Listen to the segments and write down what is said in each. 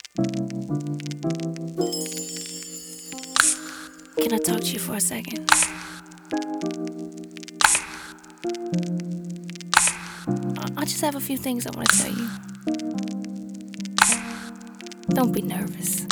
Can I talk to you for a second? I just have a few things I want to tell you. Don't be nervous.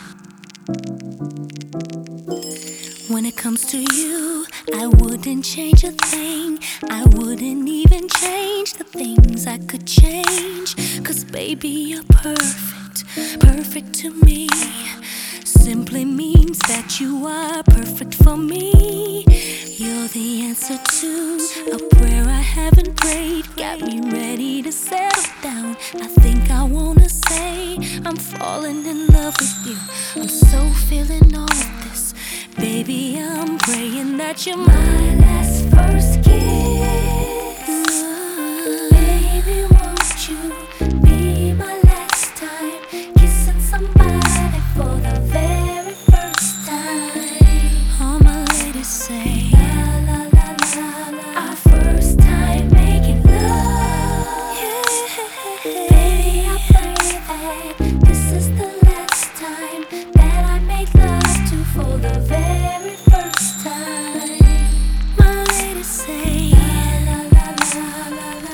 When it comes to you, I wouldn't change a thing. I wouldn't even change the things I could change. 'Cause baby, you're perfect, perfect to me. Simply means that you are perfect for me. You're the answer to a prayer I haven't prayed. Got me ready to settle down. I think I wanna say I'm falling in love with you. I'm so feeling all of this. Baby, I'm praying that you're my last first kiss. Baby, won't you be my last time kissing somebody for the very first time? All my ladies say la la la la la. Our first time making love. Yeah. Baby, I pray that this is the last time that I make love to for the very first time. My ladies say la la la la la.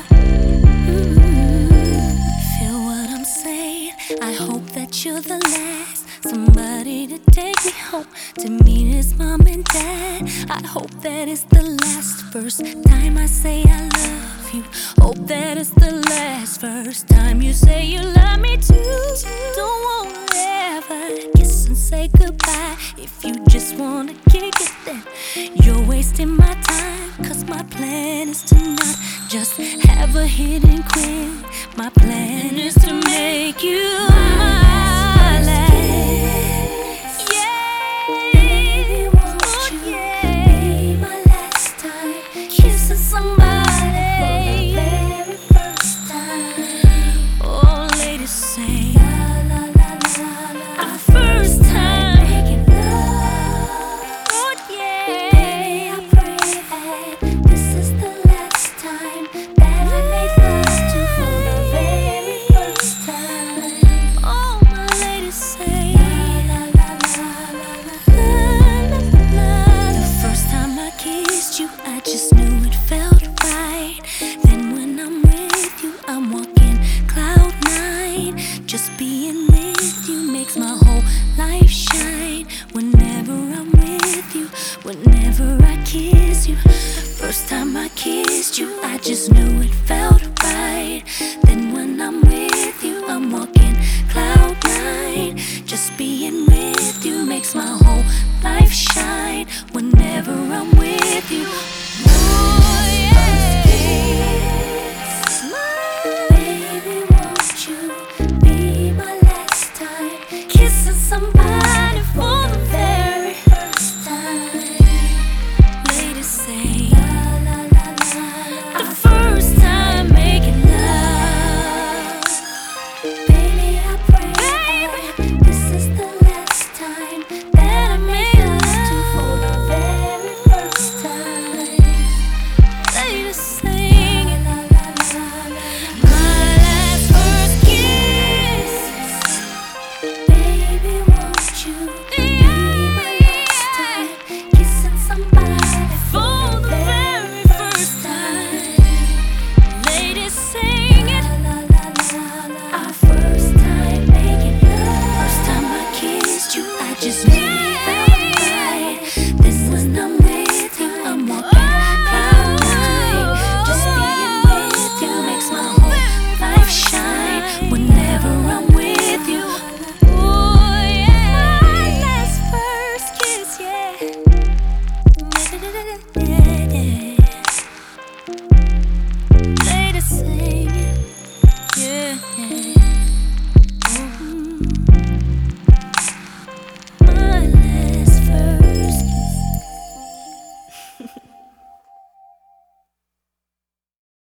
Feel what I'm saying? I hope that you're the last somebody to take me home to meet his mom and dad. I hope that it's the last first time I say I love you. Hope that it's the last first time you say you love me too. Don't wanna ever kiss and say goodbye. If you just wanna kick it, then you're wasting my time. 'Cause my plan is to not just have a hit and quit. My plan is to make you my last. Yeah, baby, won't you be my last time kissing somebody for the very first time? Oh, ladies say la la la la la. Our first time making love. Oh yeah. Baby, I pray that this is the last time that I make love to for the very first time. Oh, my ladies say la la la la la la la la. The first time I kissed you, I just knew it felt right. Then when I'm with you, I'm walking cloud nine. Just being with you makes my whole life shine. Whenever I'm with you, whenever I kiss you. First time I kissed you, I just knew it felt right. Then when I'm with you, I'm walking cloud nine. Just being with you makes my whole life shine. Whenever I'm with you. Oh, yeah. Baby, won't you be my last time kissing somebody for the very first time? Ladies say la la la la la. The first time making love. Baby, I pray that this is the last time that I make love to for the very first time. Ladies sing it. La la la la. My last first kiss. Baby, won't you be my last time kissing somebody for the very first time? Ladies sing it. La la la la. Our first time making love. First time I kissed you, I just knew it felt right. Then when I'm with you, I'm walking cloud nine. Just being with you makes my whole life shine. Whenever I'm with you. Oh yeah, my last first kiss, yeah. Yeah, yeah. Ladies sing it, yeah, yeah.